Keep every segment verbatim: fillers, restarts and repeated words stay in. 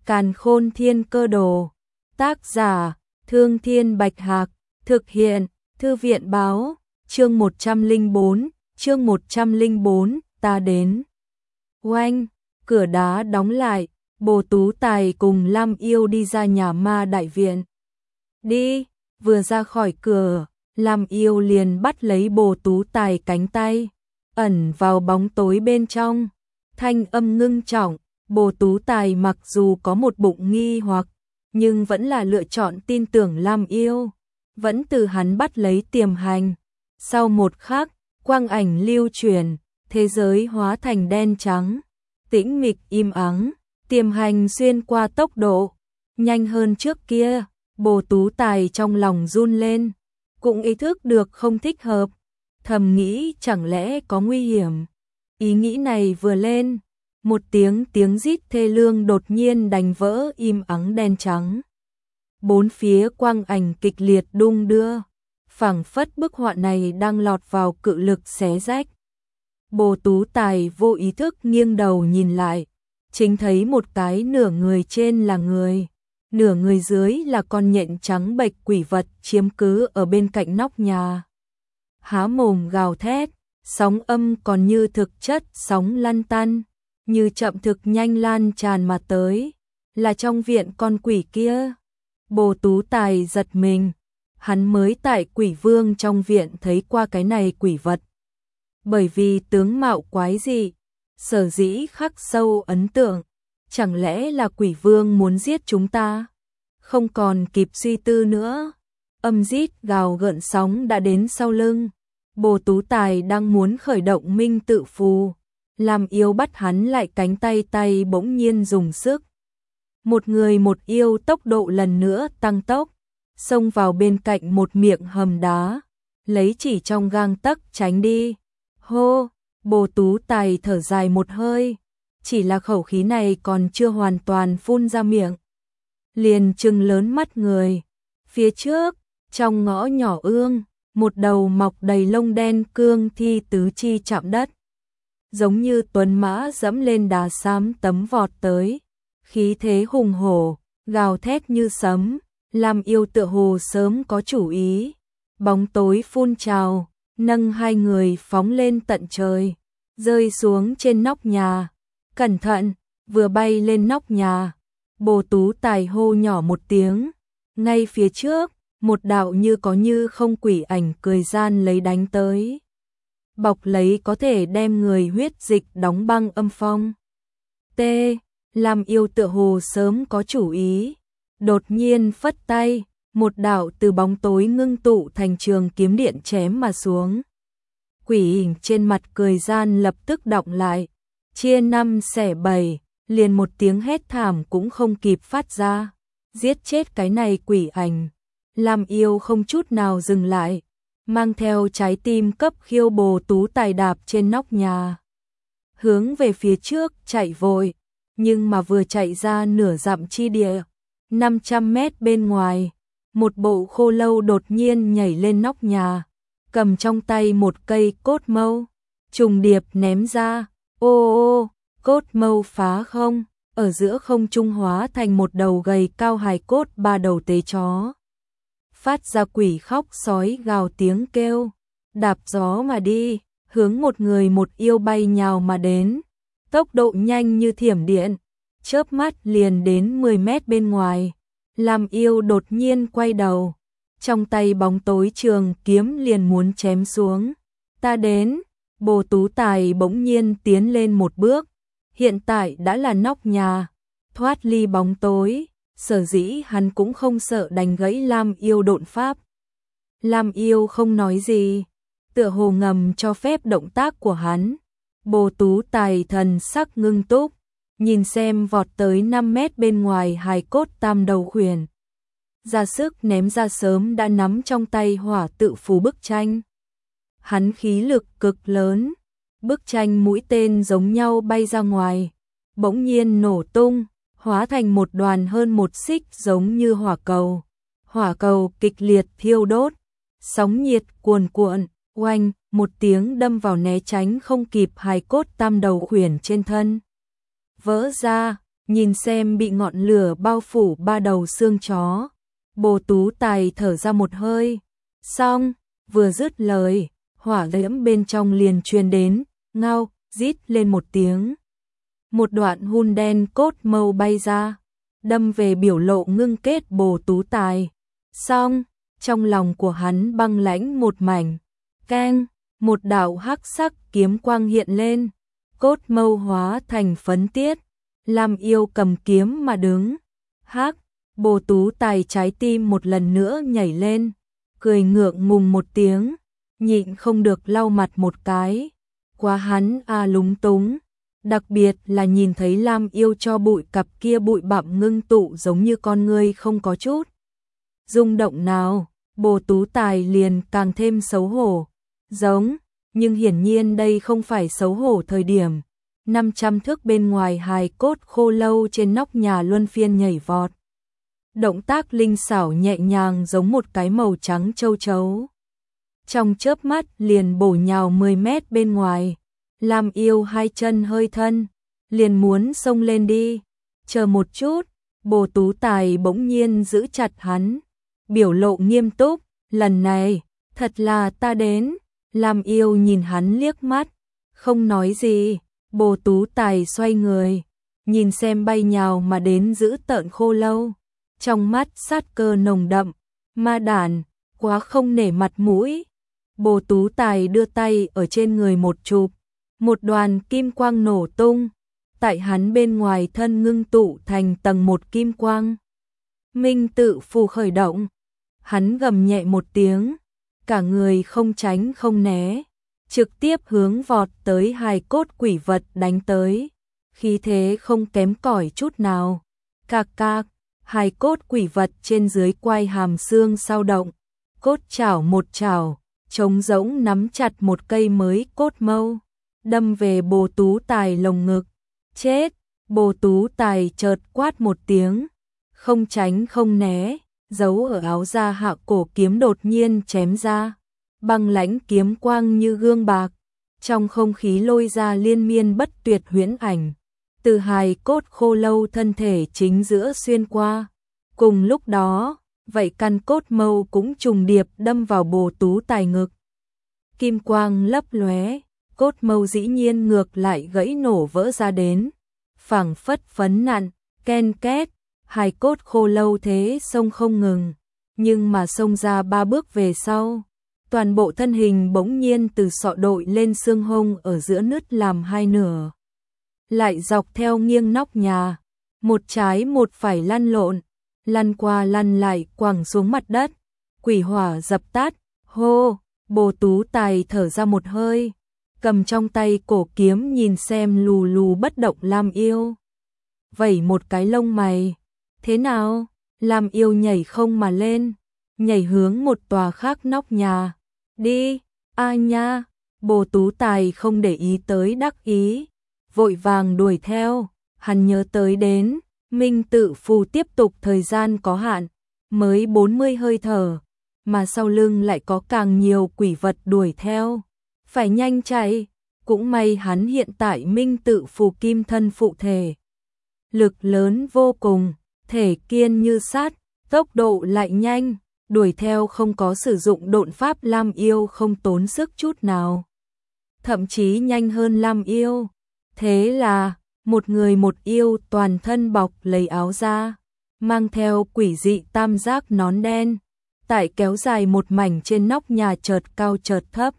Càn Khôn Thiên Cơ Đồ. Tác giả: Thương Thiên Bạch Hạc. Thực hiện: Thư viện Báo. Chương một trăm lẻ bốn, chương một trăm lẻ bốn, ta đến. Oanh, cửa đá đóng lại, Bồ Tú Tài cùng Lam Yêu đi ra nhà ma đại viện. Đi, vừa ra khỏi cửa, Lam Yêu liền bắt lấy Bồ Tú Tài cánh tay, ẩn vào bóng tối bên trong. Thanh âm ngưng trọng, Bồ Tú Tài mặc dù có một bụng nghi hoặc, nhưng vẫn là lựa chọn tin tưởng Lam Yêu, vẫn từ hắn bắt lấy tiềm hành. Sau một khắc, quang ảnh lưu chuyển, thế giới hóa thành đen trắng, tĩnh mịch im ắng, tiềm hành xuyên qua tốc độ nhanh hơn trước kia. Bồ Tú Tài trong lòng run lên, cũng ý thức được không thích hợp, thầm nghĩ chẳng lẽ có nguy hiểm. Ý nghĩ này vừa lên, một tiếng tiếng rít thê lương đột nhiên đánh vỡ im ắng đen trắng. Bốn phía quang ảnh kịch liệt đung đưa, phảng phất bức họa này đang lọt vào cự lực xé rách. Bồ Tú Tài vô ý thức nghiêng đầu nhìn lại, chính thấy một cái nửa người trên là người, nửa người dưới là con nhện trắng bệch quỷ vật chiếm cứ ở bên cạnh nóc nhà. Há mồm gào thét, sóng âm còn như thực chất sóng lăn tăn, như chậm thực nhanh lan tràn mà tới, là trong viện con quỷ kia. Bồ Tú Tài giật mình, hắn mới tại Quỷ Vương trong viện thấy qua cái này quỷ vật. Bởi vì tướng mạo quái dị, sở dĩ khắc sâu ấn tượng, chẳng lẽ là Quỷ Vương muốn giết chúng ta? Không còn kịp suy tư nữa, âm rít gào gợn sóng đã đến sau lưng. Bồ Tú Tài đang muốn khởi động minh tự phù, Lam Yêu bắt hắn lại cánh tay, tay bỗng nhiên dùng sức. Một người một yêu tốc độ lần nữa tăng tốc, xông vào bên cạnh một miệng hầm đá, lấy chỉ trong gang tấc tránh đi. Hô, Bồ Tú Tài thở dài một hơi, chỉ là khẩu khí này còn chưa hoàn toàn phun ra miệng, liền trừng lớn mắt người. Phía trước, trong ngõ nhỏ ương, một đầu mọc đầy lông đen cương thi tứ chi chạm đất, giống như tuấn mã dẫm lên đá xám tấm vọt tới, khí thế hùng hổ, gào thét như sấm. Lam Yêu tựa hồ sớm có chủ ý, bóng tối phun trào, nâng hai người phóng lên tận trời, rơi xuống trên nóc nhà. Cẩn thận, vừa bay lên nóc nhà, Bồ Tú Tài hô nhỏ một tiếng, ngay phía trước, một đạo như có như không quỷ ảnh cười gian lấy đánh tới, bọc lấy có thể đem người huyết dịch đóng băng âm phong. T. Lam Yêu tựa hồ sớm có chủ ý, đột nhiên phất tay, một đạo từ bóng tối ngưng tụ thành trường kiếm điện chém mà xuống. Quỷ ảnh trên mặt cười gian lập tức đọng lại, chia năm xẻ bảy, liền một tiếng hét thảm cũng không kịp phát ra, giết chết cái này quỷ ảnh. Lam Yêu không chút nào dừng lại, mang theo trái tim cấp khiêu Bồ Tú Tài đạp trên nóc nhà, hướng về phía trước chạy vội, nhưng mà vừa chạy ra nửa dặm chi địa, năm trăm mét bên ngoài, một bộ khô lâu đột nhiên nhảy lên nóc nhà, cầm trong tay một cây cốt mâu, trùng điệp ném ra. Ô ô, cốt mâu phá không, ở giữa không trung hóa thành một đầu gầy cao hài cốt ba đầu tế chó, phát ra quỷ khóc sói gào tiếng kêu, đạp gió mà đi, hướng một người một yêu bay nhào mà đến, tốc độ nhanh như thiểm điện, chớp mắt liền đến mười mét bên ngoài. Lam Yêu đột nhiên quay đầu, trong tay bóng tối trường kiếm liền muốn chém xuống. Ta đến. Bồ Tú Tài bỗng nhiên tiến lên một bước, hiện tại đã là nóc nhà, thoát ly bóng tối, sở dĩ hắn cũng không sợ đánh gãy Lam Yêu độn pháp. Lam Yêu không nói gì, tựa hồ ngầm cho phép động tác của hắn. Bồ Tú Tài thần sắc ngưng túc, nhìn xem vọt tới năm mét bên ngoài hài cốt tam đầu khuyển, ra sức ném ra sớm đã nắm trong tay hỏa tự phù bức tranh. Hắn khí lực cực lớn, bức tranh mũi tên giống nhau bay ra ngoài, bỗng nhiên nổ tung, hóa thành một đoàn hơn một xích giống như hỏa cầu. Hỏa cầu kịch liệt thiêu đốt, sóng nhiệt cuồn cuộn, oanh, một tiếng đâm vào né tránh không kịp hài cốt tam đầu khuyển trên thân. Vỡ ra, nhìn xem bị ngọn lửa bao phủ ba đầu xương chó. Bồ Tú Tài thở ra một hơi, xong, vừa dứt lời, hỏa diễm bên trong liền truyền đến, ngao, rít lên một tiếng. Một đoạn hun đen cốt màu bay ra, đâm về biểu lộ ngưng kết Bồ Tú Tài. Xong, trong lòng của hắn băng lãnh một mảnh, keng, một đạo hắc sắc kiếm quang hiện lên, cốt mâu hóa thành phấn tiết, Lam Yêu cầm kiếm mà đứng. Hắc, Bồ Tú Tài trái tim một lần nữa nhảy lên, cười ngượng ngùng một tiếng, nhịn không được lau mặt một cái. Quá hắn a lúng túng, đặc biệt là nhìn thấy Lam Yêu cho bụi cặp kia bụi bặm ngưng tụ giống như con ngươi không có chút rung động nào, Bồ Tú Tài liền càng thêm xấu hổ. Giống, nhưng hiển nhiên đây không phải xấu hổ thời điểm. năm trăm thước bên ngoài hài cốt khô lâu trên nóc nhà luân phiên nhảy vọt. Động tác linh xảo nhẹ nhàng giống một cái màu trắng châu chấu. Trong chớp mắt liền bổ nhào mười mét bên ngoài. Lam Yêu hai chân hơi thân, liền muốn xông lên đi. Chờ một chút, Bồ Tú Tài bỗng nhiên giữ chặt hắn, biểu lộ nghiêm túc, lần này, thật là ta đến. Lam Yêu nhìn hắn liếc mắt, không nói gì. Bồ Tú Tài xoay người, nhìn xem bay nhào mà đến giữ tợn khô lâu, trong mắt sát cơ nồng đậm, ma đản, quá không nể mặt mũi. Bồ Tú Tài đưa tay ở trên người một chụp, một đoàn kim quang nổ tung, tại hắn bên ngoài thân ngưng tụ thành tầng một kim quang. Minh tự phù khởi động, hắn gầm nhẹ một tiếng, cả người không tránh không né, trực tiếp hướng vọt tới hài cốt quỷ vật đánh tới, khí thế không kém cỏi chút nào. Cạc cạc, hài cốt quỷ vật trên dưới quai hàm xương sao động, cốt chảo một chảo, trống rỗng nắm chặt một cây mới cốt mâu, đâm về Bồ Tú Tài lồng ngực. Chết, Bồ Tú Tài chợt quát một tiếng, không tránh không né, giấu ở áo da hạ cổ kiếm đột nhiên chém ra. Băng lãnh kiếm quang như gương bạc, trong không khí lôi ra liên miên bất tuyệt huyễn ảnh, từ hài cốt khô lâu thân thể chính giữa xuyên qua. Cùng lúc đó, vậy căn cốt mâu cũng trùng điệp đâm vào Bồ Tú Tài ngực. Kim quang lấp lóe, cốt mâu dĩ nhiên ngược lại gãy nổ vỡ ra đến, phảng phất phấn nặn, ken két, hài cốt khô lâu thế xông không ngừng, nhưng mà xông ra ba bước về sau, toàn bộ thân hình bỗng nhiên từ sọ đội lên xương hông ở giữa nứt làm hai nửa. Lại dọc theo nghiêng nóc nhà, một trái một phải lăn lộn, lăn qua lăn lại quẳng xuống mặt đất, quỷ hỏa dập tắt, hô, Bồ Tú Tài thở ra một hơi, cầm trong tay cổ kiếm nhìn xem lù lù bất động Lam Yêu. Vẩy một cái lông mày, thế nào? Lam Yêu nhảy không mà lên, nhảy hướng một tòa khác nóc nhà. Đi, a nha, Bồ Tú Tài không để ý tới đắc ý, vội vàng đuổi theo, hắn nhớ tới đến, minh tự phù tiếp tục thời gian có hạn, mới bốn mươi hơi thở, mà sau lưng lại có càng nhiều quỷ vật đuổi theo, phải nhanh chạy, cũng may hắn hiện tại minh tự phù kim thân phụ thể. Lực lớn vô cùng, thể kiên như sắt, tốc độ lại nhanh. Đuổi theo không có sử dụng độn pháp Lam Yêu không tốn sức chút nào. Thậm chí nhanh hơn Lam Yêu. Thế là, một người một yêu toàn thân bọc lấy áo da, mang theo quỷ dị tam giác nón đen, tại kéo dài một mảnh trên nóc nhà chợt cao chợt thấp.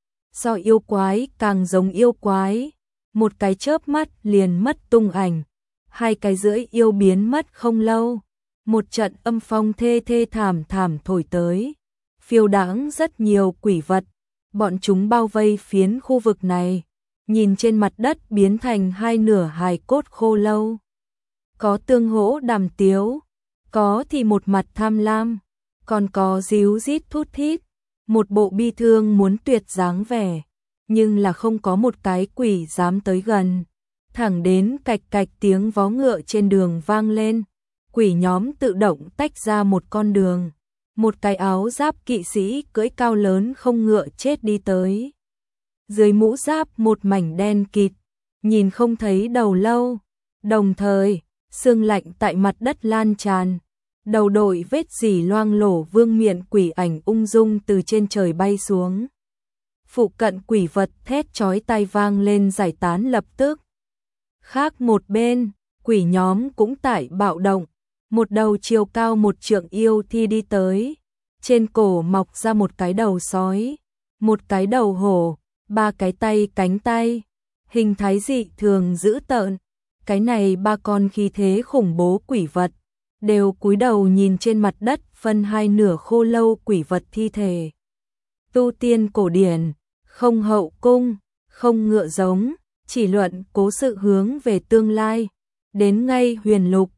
So yêu quái càng giống yêu quái, một cái chớp mắt liền mất tung ảnh, hai cái rưỡi yêu biến mất không lâu. Một trận âm phong thê thê thảm thảm thổi tới, phiêu đãng rất nhiều quỷ vật, bọn chúng bao vây phiến khu vực này, nhìn trên mặt đất biến thành hai nửa hài cốt khô lâu. Có tương hỗ đàm tiếu, có thì một mặt tham lam, còn có díu rít thút thít, một bộ bi thương muốn tuyệt dáng vẻ, nhưng là không có một cái quỷ dám tới gần. Thẳng đến cạch cạch tiếng vó ngựa trên đường vang lên. Quỷ nhóm tự động tách ra một con đường, một cái áo giáp kỵ sĩ cưỡi cao lớn không ngựa chết đi tới. Dưới mũ giáp một mảnh đen kịt, nhìn không thấy đầu lâu, đồng thời, sương lạnh tại mặt đất lan tràn. Đầu đội vết dỉ loang lổ vương miện quỷ ảnh ung dung từ trên trời bay xuống. Phụ cận quỷ vật thét chói tai vang lên giải tán lập tức. Khác một bên, quỷ nhóm cũng tại bạo động. Một đầu chiều cao một trượng yêu thi đi tới. Trên cổ mọc ra một cái đầu sói, một cái đầu hổ, ba cái tay cánh tay. Hình thái dị thường dữ tợn. Cái này ba con khí thế khủng bố quỷ vật đều cúi đầu nhìn trên mặt đất phân hai nửa khô lâu quỷ vật thi thể. Tu tiên cổ điển, không hậu cung, không ngựa giống, chỉ luận cố sự hướng về tương lai. Đến ngay huyền lục,